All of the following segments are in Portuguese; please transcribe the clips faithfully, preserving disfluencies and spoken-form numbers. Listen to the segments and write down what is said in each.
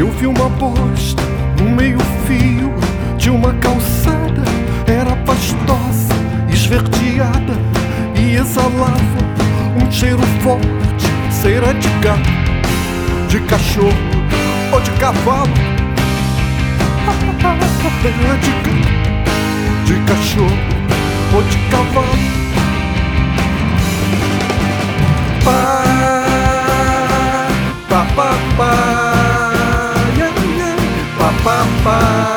Eu vi uma bosta no meio-fio de uma calçada. Era pastosa, esverdeada e exalava um cheiro forte. Cera de gato, de cachorro ou de cavalo. Era de gato, de cachorro ou de cavalo. Pá, pá, pá, pá, yeah, yeah. Pá, pá, pá,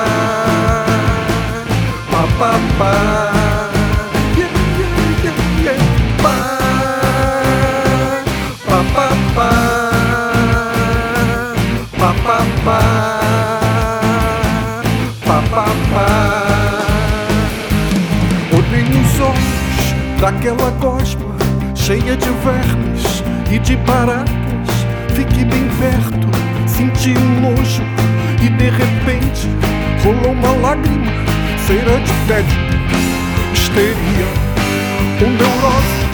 pá, pá, pá, yeah, yeah, yeah, yeah. Pá, pá, pá, pá, pá, pá, pá, pá, pá, pá. Olhei nos olhos daquela gosma cheia de vermes e de baratas. Fiquei bem perto, senti um nojo e de repente rolou uma lágrima. Cera de tédio, histeria ou neurose.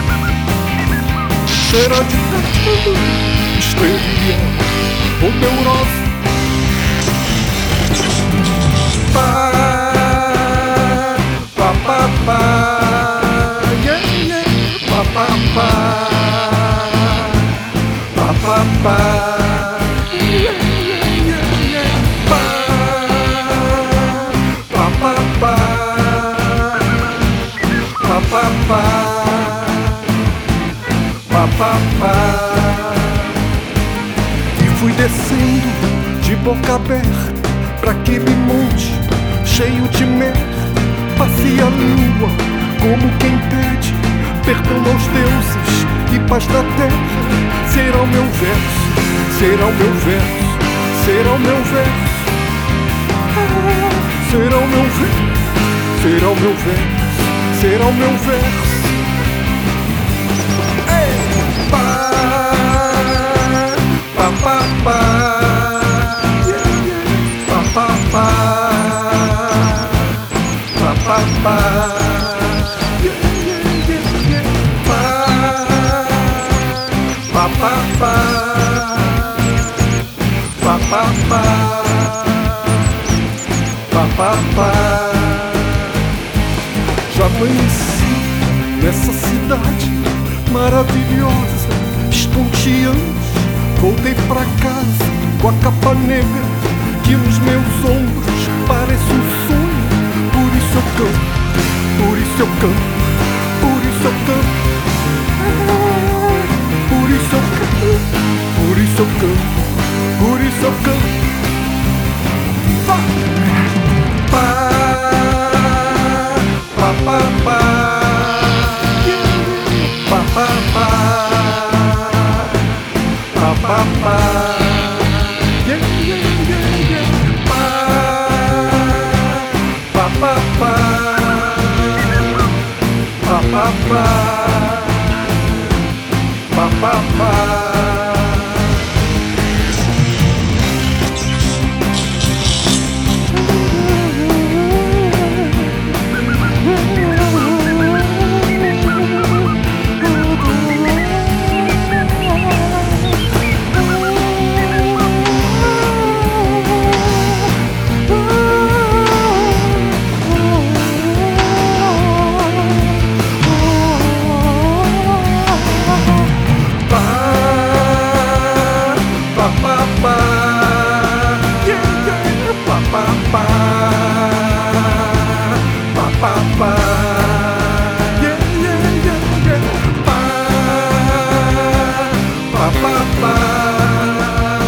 Cera de tédio, histeria ou neurose. Pá, pá, pá, pá, yeah, yeah. Pá, pá, pá, pá, pá, pá, yeah, yeah, yeah. Pá, pá, pá, pá, pá, pá, pá, pá, pá, pá. E fui descendo de boca aberta pra aquele monte cheio de merda. Passei a língua como quem pede perdão aos deuses e paz da terra. Será o meu verso, será o meu verso, será o meu verso. Ah, será o meu verso, será o meu verso, será o meu verso. Ei, pá, pá, pá, pá, yeah, yeah. Pá, pá, pá, pá, pá, pá. Pá, pá, pá, pá, pá, pá, pá, pá, pá. Já amanheci nessa cidade maravilhosa, estonteante. Voltei pra casa com a capa negra que nos meus ombros parece um sonho. Por isso eu canto, por isso eu canto, por isso eu canto. Por isso eu canto, por isso eu canto, por isso eu canto. Pá, pá, pá, pá, pá, pá, pá, pá, pá, pá, pá, yeah, yeah, yeah, yeah. Pá, pá, pá, pá, pá, pá, pá. Pá, pá, pá.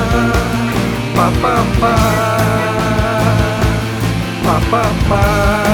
Pa, pa, pa, pa, pa, pa.